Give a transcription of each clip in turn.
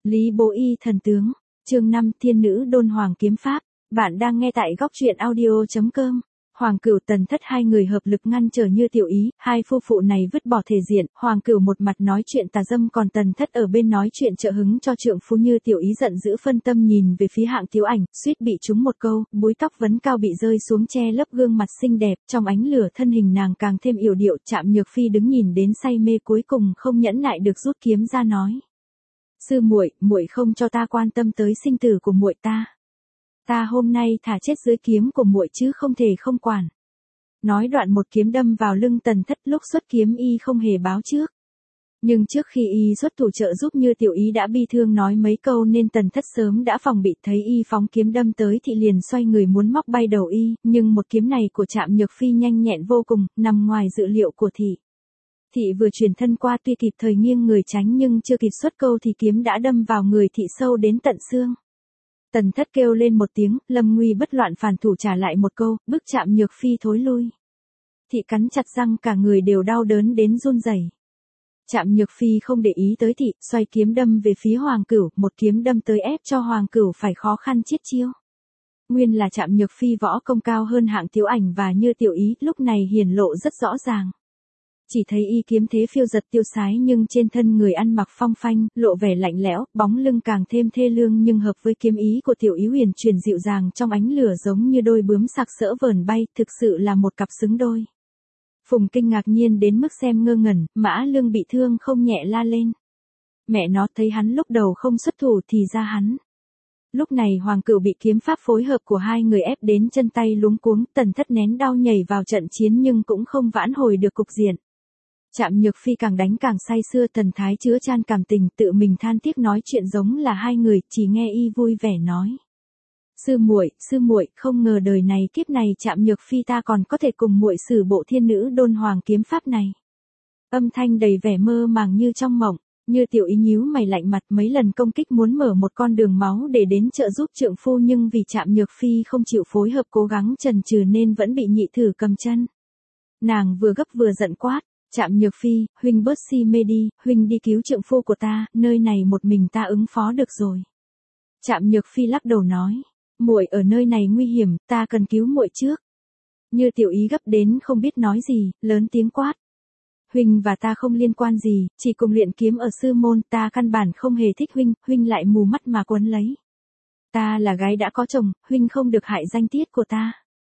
Lý Bố Y thần tướng, chương 5 Thiên nữ đôn hoàng kiếm pháp, bạn đang nghe tại góc truyện audio.com. Hoàng Cửu Tần Thất hai người hợp lực ngăn trở Như Tiểu Ý, hai phu phụ này vứt bỏ thể diện, Hoàng Cửu một mặt nói chuyện tà dâm còn Tần Thất ở bên nói chuyện trợ hứng cho trượng phu. Như Tiểu Ý giận dữ phân tâm nhìn về phía Hạng Thiếu Ảnh, suýt bị trúng một câu, búi tóc vấn cao bị rơi xuống che lấp gương mặt xinh đẹp, trong ánh lửa thân hình nàng càng thêm yểu điệu. Trạm Nhược Phi đứng nhìn đến say mê cuối cùng không nhẫn nại được rút kiếm ra nói: "Sư muội, muội không cho ta quan tâm tới sinh tử của muội ta. Ta hôm nay thà chết dưới kiếm của muội chứ không thể không quản." Nói đoạn một kiếm đâm vào lưng Tần Thất, lúc xuất kiếm y không hề báo trước. Nhưng trước khi y xuất thủ trợ giúp Như Tiểu Ý đã bi thương nói mấy câu nên Tần Thất sớm đã phòng bị, thấy y phóng kiếm đâm tới thì liền xoay người muốn móc bay đầu y, nhưng một kiếm này của Trạm Nhược Phi nhanh nhẹn vô cùng, nằm ngoài dự liệu của thị. Thị vừa chuyển thân qua tuy kịp thời nghiêng người tránh nhưng chưa kịp xuất câu thì kiếm đã đâm vào người thị sâu đến tận xương. Tần Thất kêu lên một tiếng, lâm nguy bất loạn phản thủ trả lại một câu, bức Trạm Nhược Phi thối lui. Thị cắn chặt răng, cả người đều đau đớn đến run rẩy. Trạm Nhược Phi không để ý tới thị, xoay kiếm đâm về phía Hoàng Cửu, một kiếm đâm tới ép cho Hoàng Cửu phải khó khăn chiết chiêu. Nguyên là Trạm Nhược Phi võ công cao hơn Hạng Thiếu Ảnh và Như Tiểu Ý, lúc này hiển lộ rất rõ ràng. Chỉ thấy y kiếm thế phiêu giật tiêu sái nhưng trên thân người ăn mặc phong phanh, lộ vẻ lạnh lẽo, bóng lưng càng thêm thê lương nhưng hợp với kiếm ý của Tiểu Ý huyền truyền dịu dàng trong ánh lửa giống như đôi bướm sặc sỡ vờn bay, thực sự là một cặp xứng đôi. Phùng Kinh ngạc nhiên đến mức xem ngơ ngẩn, Mã Lương bị thương không nhẹ la lên: "Mẹ nó, thấy hắn lúc đầu không xuất thủ thì ra hắn." Lúc này Hoàng Cửu bị kiếm pháp phối hợp của hai người ép đến chân tay luống cuống, Tần Thất nén đau nhảy vào trận chiến nhưng cũng không vãn hồi được cục diện. Trạm Nhược Phi càng đánh càng say sưa, thần thái chứa chan cảm tình, tự mình than tiếc nói chuyện giống là hai người, chỉ nghe y vui vẻ nói: sư muội, không ngờ đời này kiếp này Trạm Nhược Phi ta còn có thể cùng muội sử bộ thiên nữ đôn hoàng kiếm pháp này." Âm thanh đầy vẻ mơ màng như trong mộng. Như Tiểu Ý nhíu mày lạnh mặt, mấy lần công kích muốn mở một con đường máu để đến trợ giúp trượng phu nhưng vì Trạm Nhược Phi không chịu phối hợp cố gắng chần chừ nên vẫn bị nhị thử cầm chân. Nàng vừa gấp vừa giận quát: "Trạm Nhược Phi, huynh bớt si mê đi, huynh đi cứu trượng phu của ta, nơi này một mình ta ứng phó được rồi." Trạm Nhược Phi lắc đầu nói: "Muội ở nơi này nguy hiểm, ta cần cứu muội trước." Như Tiểu Ý gấp đến không biết nói gì, lớn tiếng quát: "Huynh và ta không liên quan gì, chỉ cùng luyện kiếm ở sư môn, ta căn bản không hề thích huynh, huynh lại mù mắt mà quấn lấy. Ta là gái đã có chồng, huynh không được hại danh tiết của ta."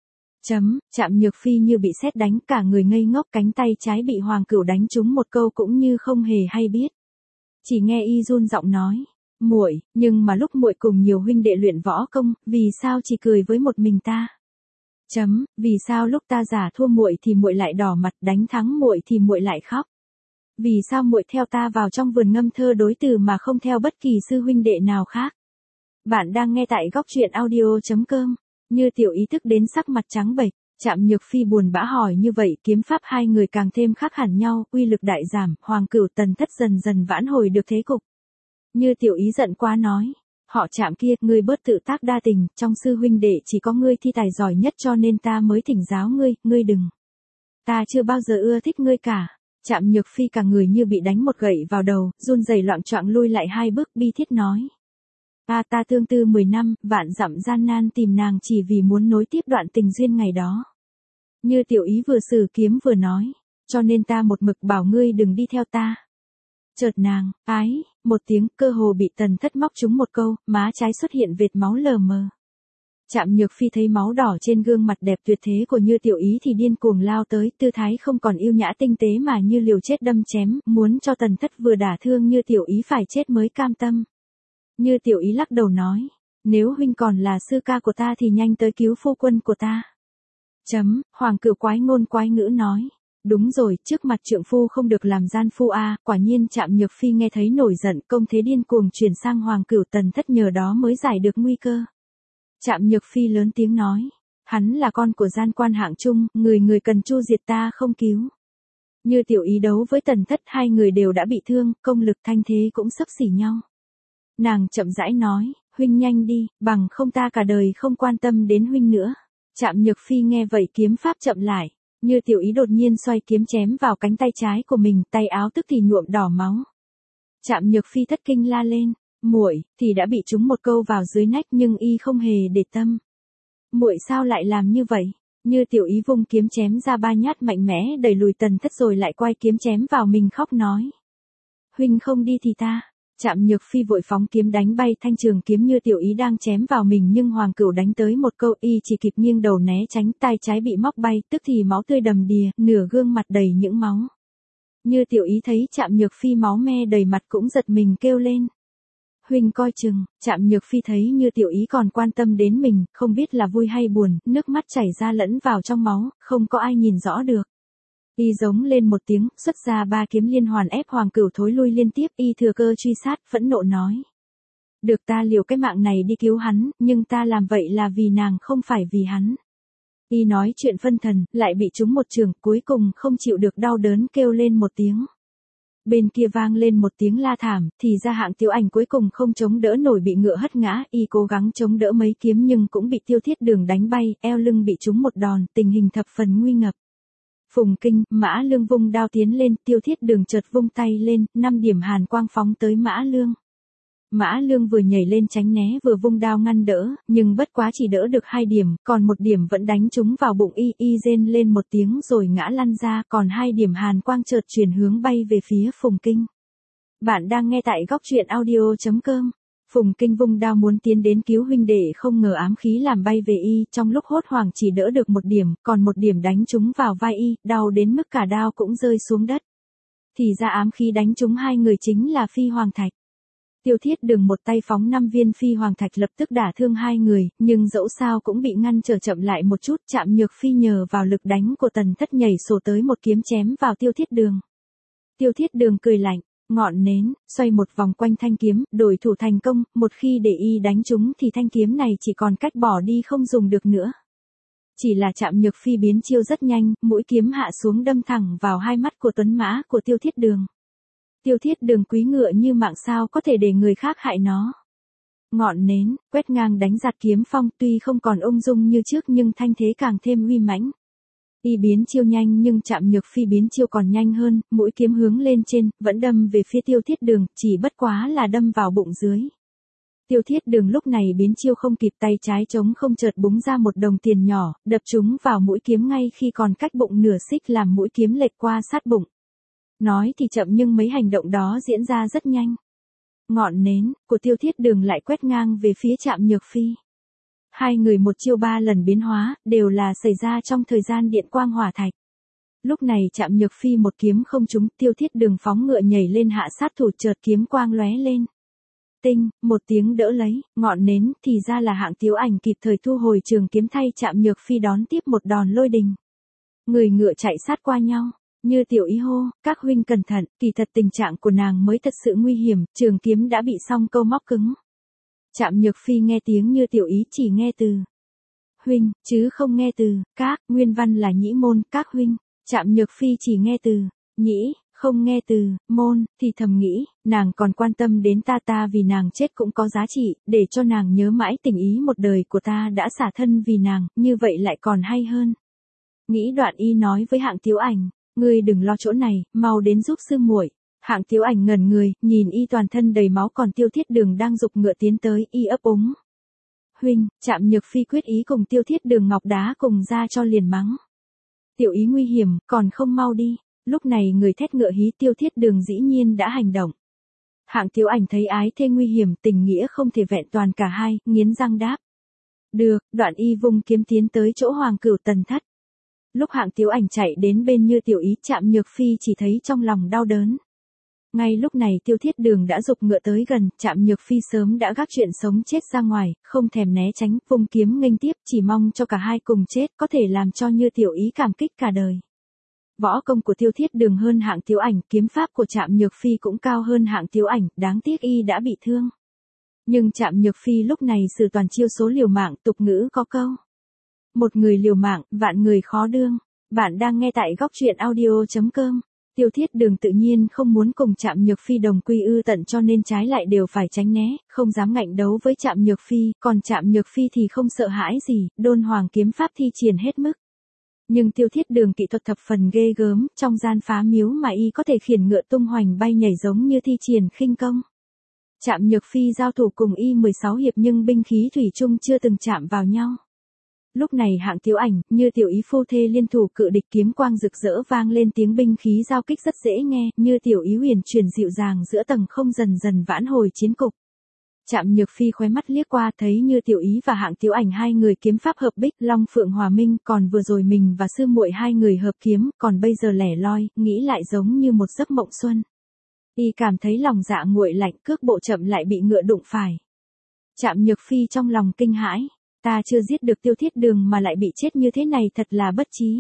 Trạm Nhược Phi như bị sét đánh, cả người ngây ngốc, cánh tay trái bị Hoàng Cửu đánh trúng một câu cũng như không hề hay biết. Chỉ nghe y run giọng nói: "Muội, nhưng mà lúc muội cùng nhiều huynh đệ luyện võ công, vì sao chỉ cười với một mình ta? Vì sao lúc ta giả thua muội thì muội lại đỏ mặt, đánh thắng muội thì muội lại khóc? Vì sao muội theo ta vào trong vườn ngâm thơ đối từ mà không theo bất kỳ sư huynh đệ nào khác?" Bạn đang nghe tại góc truyện audio.com. Như Tiểu Ý thức đến sắc mặt trắng bệch. Trạm Nhược Phi buồn bã hỏi như vậy, kiếm pháp hai người càng thêm khác hẳn nhau, uy lực đại giảm, Hoàng Cửu Tần Thất dần dần vãn hồi được thế cục. Như Tiểu Ý giận quá nói: "Họ Trạm kia, ngươi bớt tự tác đa tình, trong sư huynh đệ chỉ có ngươi thi tài giỏi nhất cho nên ta mới thỉnh giáo ngươi, ngươi đừng. Ta chưa bao giờ ưa thích ngươi cả." Trạm Nhược Phi cả người như bị đánh một gậy vào đầu, run rẩy loạng choạng lui lại hai bước, bi thiết nói: Ta tương tư 10 năm, vạn dặm gian nan tìm nàng chỉ vì muốn nối tiếp đoạn tình duyên ngày đó." Như Tiểu Ý vừa sử kiếm vừa nói: "Cho nên ta một mực bảo ngươi đừng đi theo ta." Chợt nàng, ái, một tiếng, cơ hồ bị Tần Thất móc trúng một câu, má trái xuất hiện vệt máu lờ mờ. Trạm Nhược Phi thấy máu đỏ trên gương mặt đẹp tuyệt thế của Như Tiểu Ý thì điên cuồng lao tới, tư thái không còn yêu nhã tinh tế mà như liều chết đâm chém, muốn cho Tần Thất vừa đả thương Như Tiểu Ý phải chết mới cam tâm. Như Tiểu Ý lắc đầu nói: "Nếu huynh còn là sư ca của ta thì nhanh tới cứu phu quân của ta." Hoàng Cửu quái ngôn quái ngữ nói: "Đúng rồi, trước mặt trượng phu không được làm gian phu a." Quả nhiên Trạm Nhược Phi nghe thấy nổi giận, công thế điên cuồng chuyển sang Hoàng Cửu, Tần Thất nhờ đó mới giải được nguy cơ. Trạm Nhược Phi lớn tiếng nói: "Hắn là con của gian quan hạng trung, người cần chu diệt ta không cứu." Như Tiểu Ý đấu với Tần Thất, hai người đều đã bị thương, công lực thanh thế cũng xấp xỉ nhau. Nàng chậm rãi nói: "Huynh nhanh đi, bằng không ta cả đời không quan tâm đến huynh nữa." Trạm Nhược Phi nghe vậy kiếm pháp chậm lại. Như Tiểu Ý đột nhiên xoay kiếm chém vào cánh tay trái của mình, tay áo tức thì nhuộm đỏ máu. Trạm Nhược Phi thất kinh la lên: Muội thì đã bị trúng một câu vào dưới nách nhưng y không hề để tâm. Muội sao lại làm như vậy? Như Tiểu Ý vung kiếm chém ra 3 nhát mạnh mẽ đẩy lùi Tần Thất rồi lại quay kiếm chém vào mình khóc nói. Huynh không đi thì ta. Trạm Nhược Phi vội phóng kiếm đánh bay thanh trường kiếm Như Tiểu Ý đang chém vào mình nhưng Hoàng Cửu đánh tới một câu y chỉ kịp nghiêng đầu né tránh, tay trái bị móc bay, tức thì máu tươi đầm đìa, nửa gương mặt đầy những máu. Như Tiểu Ý thấy Trạm Nhược Phi máu me đầy mặt cũng giật mình kêu lên. Huynh coi chừng. Trạm Nhược Phi thấy Như Tiểu Ý còn quan tâm đến mình, không biết là vui hay buồn, nước mắt chảy ra lẫn vào trong máu, không có ai nhìn rõ được. Y giống lên một tiếng, xuất ra 3 kiếm liên hoàn ép Hoàng Cửu thối lui liên tiếp, y thừa cơ truy sát, phẫn nộ nói. Được ta liều cái mạng này đi cứu hắn, nhưng ta làm vậy là vì nàng không phải vì hắn. Y nói chuyện phân thần, lại bị trúng một trường, cuối cùng không chịu được đau đớn kêu lên một tiếng. Bên kia vang lên một tiếng la thảm, thì ra Hạng Tiếu Ảnh cuối cùng không chống đỡ nổi bị ngựa hất ngã, y cố gắng chống đỡ mấy kiếm nhưng cũng bị Tiêu Thiết Đường đánh bay, eo lưng bị trúng một đòn, tình hình thập phần nguy ngập. Phùng Kinh, Mã Lương vung đao tiến lên, Tiêu Thiết Đường chợt vung tay lên, 5 điểm hàn quang phóng tới Mã Lương. Mã Lương vừa nhảy lên tránh né vừa vung đao ngăn đỡ, nhưng bất quá chỉ đỡ được 2 điểm, còn 1 điểm vẫn đánh trúng vào bụng y rên lên một tiếng rồi ngã lăn ra, còn 2 điểm hàn quang chợt chuyển hướng bay về phía Phùng Kinh. Bạn đang nghe tại góc truyện audio.com. Phùng Kinh vung đao muốn tiến đến cứu huynh đệ không ngờ ám khí làm bay về y, trong lúc hốt hoảng chỉ đỡ được 1 điểm, còn 1 điểm đánh trúng vào vai y, đau đến mức cả đao cũng rơi xuống đất. Thì ra ám khí đánh trúng 2 người chính là Phi Hoàng Thạch. Tiêu Thiết Đường một tay phóng 5 viên Phi Hoàng Thạch lập tức đả thương 2 người, nhưng dẫu sao cũng bị ngăn trở chậm lại một chút, Trạm Nhược Phi nhờ vào lực đánh của Tần Thất nhảy sổ tới một kiếm chém vào Tiêu Thiết Đường. Tiêu Thiết Đường cười lạnh, ngọn nến, xoay một vòng quanh thanh kiếm, đổi thủ thành công, một khi để y đánh trúng thì thanh kiếm này chỉ còn cách bỏ đi không dùng được nữa. Chỉ là Trạm Nhược Phi biến chiêu rất nhanh, mũi kiếm hạ xuống đâm thẳng vào 2 mắt của tuấn mã của Tiêu Thiết Đường. Tiêu Thiết Đường quý ngựa như mạng sao có thể để người khác hại nó. Ngọn nến, quét ngang đánh giạt kiếm phong tuy không còn ung dung như trước nhưng thanh thế càng thêm uy mãnh. Y biến chiêu nhanh nhưng Trạm Nhược Phi biến chiêu còn nhanh hơn, mũi kiếm hướng lên trên, vẫn đâm về phía Tiêu Thiết Đường, chỉ bất quá là đâm vào bụng dưới. Tiêu Thiết Đường lúc này biến chiêu không kịp, tay trái trống không chợt búng ra một đồng tiền nhỏ, đập trúng vào mũi kiếm ngay khi còn cách bụng nửa xích làm mũi kiếm lệch qua sát bụng. Nói thì chậm nhưng mấy hành động đó diễn ra rất nhanh. Ngọn nến của Tiêu Thiết Đường lại quét ngang về phía Trạm Nhược Phi. 2 người một chiêu 3 lần biến hóa, đều là xảy ra trong thời gian điện quang hỏa thạch. Lúc này Trạm Nhược Phi một kiếm không trúng, Tiêu Thiết Đường phóng ngựa nhảy lên hạ sát thủ, chợt kiếm quang lóe lên. Tinh, một tiếng đỡ lấy, ngọn nến thì ra là Hạng Tiếu Ảnh kịp thời thu hồi trường kiếm thay Trạm Nhược Phi đón tiếp một đòn lôi đình. Người ngựa chạy sát qua nhau. Như Tiểu Ý hô, các huynh cẩn thận, kỳ thật tình trạng của nàng mới thật sự nguy hiểm, trường kiếm đã bị song câu móc cứng. Trạm Nhược Phi nghe tiếng Như Tiểu Ý chỉ nghe từ huynh, chứ không nghe từ các, nguyên văn là nhĩ môn, các huynh. Trạm Nhược Phi chỉ nghe từ nhĩ, không nghe từ môn, thì thầm nghĩ, nàng còn quan tâm đến ta vì nàng chết cũng có giá trị, để cho nàng nhớ mãi tình ý một đời của ta đã xả thân vì nàng, như vậy lại còn hay hơn. Nghĩ đoạn y nói với Hạng Tiếu Ảnh. Ngươi đừng lo chỗ này, mau đến giúp sư muội. Hạng Tiếu Ảnh ngẩn người, nhìn y toàn thân đầy máu còn Tiêu Thiết Đường đang giục ngựa tiến tới, y ấp úng. Huynh, Trạm Nhược Phi quyết ý cùng Tiêu Thiết Đường ngọc đá cùng ra cho liền mắng. Tiểu Ý nguy hiểm, còn không mau đi. Lúc này người thét ngựa hí, Tiêu Thiết Đường dĩ nhiên đã hành động. Hạng Tiếu Ảnh thấy ái thê nguy hiểm, tình nghĩa không thể vẹn toàn cả hai, nghiến răng đáp. Được, đoạn y vung kiếm tiến tới chỗ Hoàng Cửu Tần Thất. Lúc Hạng Tiếu Ảnh chạy đến bên Như Tiểu Ý, Trạm Nhược Phi chỉ thấy trong lòng đau đớn. Ngay lúc này Tiêu Thiết Đường đã giục ngựa tới gần, Trạm Nhược Phi sớm đã gác chuyện sống chết ra ngoài, không thèm né tránh, vung kiếm nghênh tiếp, chỉ mong cho cả hai cùng chết, có thể làm cho Như Tiểu Ý cảm kích cả đời. Võ công của Tiêu Thiết Đường hơn Hạng Tiếu Ảnh, kiếm pháp của Trạm Nhược Phi cũng cao hơn Hạng Tiếu Ảnh, đáng tiếc y đã bị thương. Nhưng Trạm Nhược Phi lúc này sử toàn chiêu số liều mạng, tục ngữ có câu. Một người liều mạng, vạn người khó đương. Bạn đang nghe tại góc truyện audio.com. Tiêu Thiết Đường tự nhiên không muốn cùng Trạm Nhược Phi đồng quy ư tận cho nên trái lại đều phải tránh né, không dám ngạnh đấu với Trạm Nhược Phi, còn Trạm Nhược Phi thì không sợ hãi gì, đôn hoàng kiếm pháp thi triển hết mức. Nhưng Tiêu Thiết Đường kỹ thuật thập phần ghê gớm, trong gian phá miếu mà y có thể khiển ngựa tung hoành bay nhảy giống như thi triển khinh công. Trạm Nhược Phi giao thủ cùng y 16 hiệp nhưng binh khí thủy chung chưa từng chạm vào nhau. Lúc này Hạng Tiếu Ảnh, Như Tiểu Ý phu thê liên thủ cự địch, kiếm quang rực rỡ vang lên, tiếng binh khí giao kích rất dễ nghe, Như Tiểu Ý huyền chuyển dịu dàng giữa tầng không dần dần vãn hồi chiến cục. Trạm Nhược Phi khóe mắt liếc qua thấy Như Tiểu Ý và Hạng Tiếu Ảnh hai người kiếm pháp hợp bích, long phượng hòa minh, còn vừa rồi mình và sư muội hai người hợp kiếm, còn bây giờ lẻ loi, nghĩ lại giống như một giấc mộng xuân. Y cảm thấy lòng dạ nguội lạnh, cước bộ chậm lại bị ngựa đụng phải. Trạm Nhược Phi trong lòng kinh hãi, ta chưa giết được Tiêu Thiết Đường mà lại bị chết như thế này, thật là bất trí.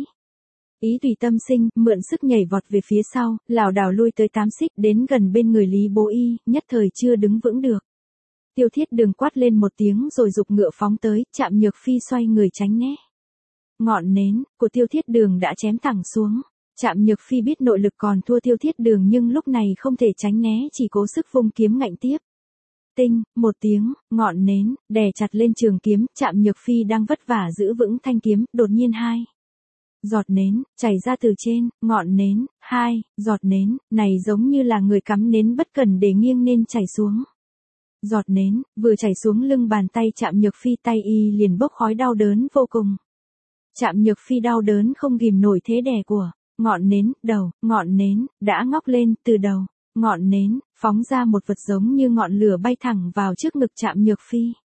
Ý tùy tâm sinh, mượn sức nhảy vọt về phía sau, lảo đảo lui tới 8 xích, đến gần bên người Lý Bố Y, nhất thời chưa đứng vững được. Tiêu Thiết Đường quát lên một tiếng rồi giục ngựa phóng tới, Trạm Nhược Phi xoay người tránh né. Ngọn nến của Tiêu Thiết Đường đã chém thẳng xuống. Trạm Nhược Phi biết nội lực còn thua Tiêu Thiết Đường nhưng lúc này không thể tránh né, chỉ cố sức vung kiếm ngạnh tiếp. Tinh, một tiếng, ngọn nến đè chặt lên trường kiếm, Trạm Nhược Phi đang vất vả giữ vững thanh kiếm, đột nhiên hai giọt nến chảy ra từ trên ngọn nến, hai giọt nến này giống như là người cắm nến bất cẩn để nghiêng nên chảy xuống. Giọt nến vừa chảy xuống lưng bàn tay Trạm Nhược Phi, tay y liền bốc khói đau đớn vô cùng. Trạm Nhược Phi đau đớn không ghìm nổi thế đè của ngọn nến, đầu ngọn nến đã ngóc lên, từ đầu ngọn nến phóng ra một vật giống như ngọn lửa bay thẳng vào trước ngực Trạm Nhược Phi.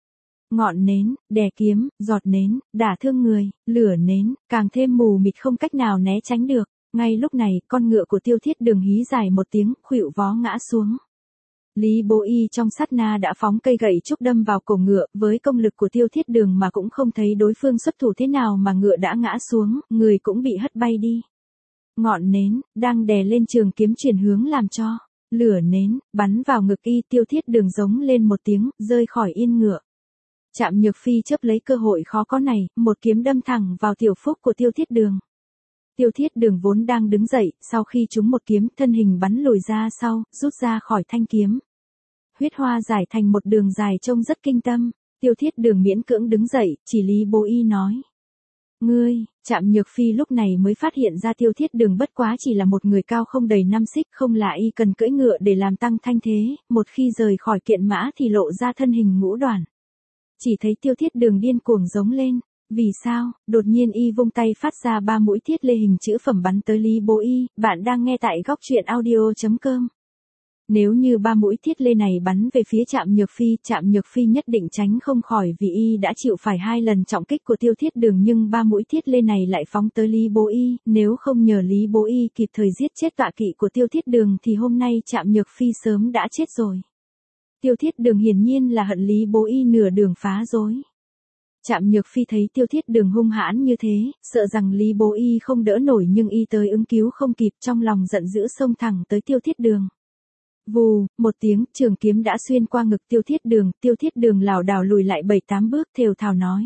Ngọn nến đè kiếm, giọt nến đả thương người, lửa nến càng thêm mù mịt không cách nào né tránh được. Ngay lúc này, con ngựa của Tiêu Thiết Đường hí dài một tiếng, khuỵu vó ngã xuống. Lý Bố Y trong sát na đã phóng cây gậy trúc đâm vào cổ ngựa, với công lực của Tiêu Thiết Đường mà cũng không thấy đối phương xuất thủ thế nào mà ngựa đã ngã xuống, người cũng bị hất bay đi. Ngọn nến đang đè lên trường kiếm chuyển hướng làm cho lửa nến bắn vào ngực y, Tiêu Thiết Đường giống lên một tiếng, rơi khỏi yên ngựa. Trạm Nhược Phi chớp lấy cơ hội khó có này, một kiếm đâm thẳng vào tiểu phúc của Tiêu Thiết Đường. Tiêu Thiết Đường vốn đang đứng dậy, sau khi trúng một kiếm, thân hình bắn lùi ra sau, rút ra khỏi thanh kiếm. Huyết hoa giải thành một đường dài trông rất kinh tâm. Tiêu Thiết Đường miễn cưỡng đứng dậy, chỉ Lý Bố Y nói: Ngươi, Trạm Nhược Phi lúc này mới phát hiện ra Tiêu Thiết Đường bất quá chỉ là một người cao không đầy 5 xích, không là y cần cưỡi ngựa để làm tăng thanh thế, một khi rời khỏi kiện mã thì lộ ra thân hình ngũ đoàn. Chỉ thấy Tiêu Thiết Đường điên cuồng giống lên. Vì sao? Đột nhiên y vung tay phát ra 3 mũi thiết lê hình chữ phẩm bắn tới Lý Bố Y. Bạn đang nghe tại góc truyện audio.com. Nếu như 3 mũi thiết lê này bắn về phía Trạm Nhược Phi nhất định tránh không khỏi, vì y đã chịu phải 2 lần trọng kích của Tiêu Thiết Đường, nhưng 3 mũi thiết lê này lại phóng tới Lý Bố Y, nếu không nhờ Lý Bố Y kịp thời giết chết tọa kỵ của Tiêu Thiết Đường thì hôm nay Trạm Nhược Phi sớm đã chết rồi. Tiêu Thiết Đường hiển nhiên là hận Lý Bố Y nửa đường phá rối. Trạm Nhược Phi thấy Tiêu Thiết Đường hung hãn như thế, sợ rằng Lý Bố Y không đỡ nổi, nhưng y tới ứng cứu không kịp, trong lòng giận dữ xông thẳng tới Tiêu Thiết Đường. Vù, một tiếng, trường kiếm đã xuyên qua ngực Tiêu Thiết Đường lảo đảo lùi lại 7-8 bước, thều thào nói: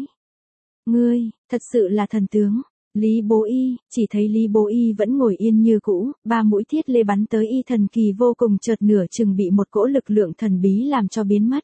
Ngươi, thật sự là thần tướng. Lý Bố Y, chỉ thấy Lý Bố Y vẫn ngồi yên như cũ, 3 mũi thiết lê bắn tới y thần kỳ vô cùng, chợt nửa chừng bị một cỗ lực lượng thần bí làm cho biến mất.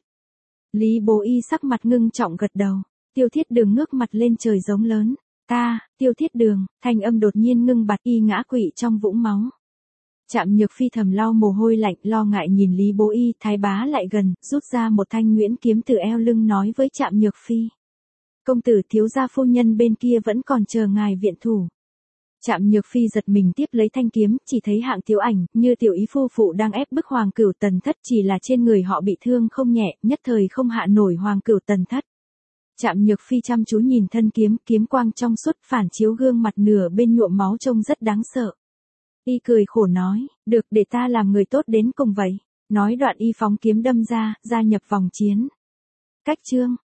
Lý Bố Y sắc mặt ngưng trọng gật đầu. Tiêu Thiết Đường ngước mặt lên trời giống lớn: Ta, Tiêu Thiết Đường, thanh âm đột nhiên ngưng bặt, y ngã quỵ trong vũng máu. Trạm Nhược Phi thầm lau mồ hôi lạnh, lo ngại nhìn Lý Bố Y, thái bá lại gần, rút ra một thanh nguyễn kiếm từ eo lưng nói với Trạm Nhược Phi: Công tử, thiếu gia phu nhân bên kia vẫn còn chờ ngài viện thủ. Trạm Nhược Phi giật mình tiếp lấy thanh kiếm, chỉ thấy Hạng Tiếu Ảnh, Như Tiểu Ý phu phụ đang ép bức Hoàng Cửu Tần Thất, chỉ là trên người họ bị thương không nhẹ, nhất thời không hạ nổi Hoàng Cửu Tần Thất. Trạm Nhược Phi chăm chú nhìn thân kiếm, kiếm quang trong suốt phản chiếu gương mặt nửa bên nhuộm máu trông rất đáng sợ. Y cười khổ nói: Được, để ta làm người tốt đến cùng vậy. Nói đoạn y phóng kiếm đâm ra, gia nhập vòng chiến. Cách chương